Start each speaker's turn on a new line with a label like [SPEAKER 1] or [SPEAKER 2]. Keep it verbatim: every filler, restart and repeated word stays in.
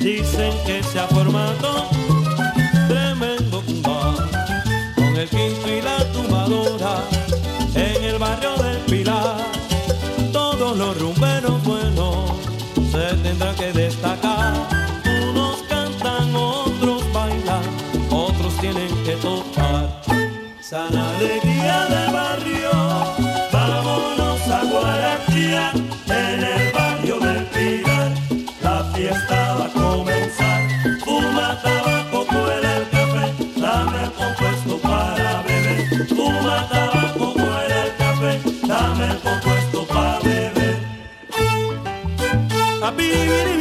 [SPEAKER 1] Dicen que se ha formado tremendo bar con el quinto y la tumbadora en el barrio del Pilar. Todos los rumberos buenos se tendrán que destacar. Unos cantan, otros bailan, otros tienen que tocar. Sana alegría del barrio, vámonos a Guarachía, en el barrio del Pilar. La fiesta va a comenzar, fuma tabaco, cuela el café, dame el compuesto para beber. Fuma tabaco, cuela el café, dame el compuesto para beber. A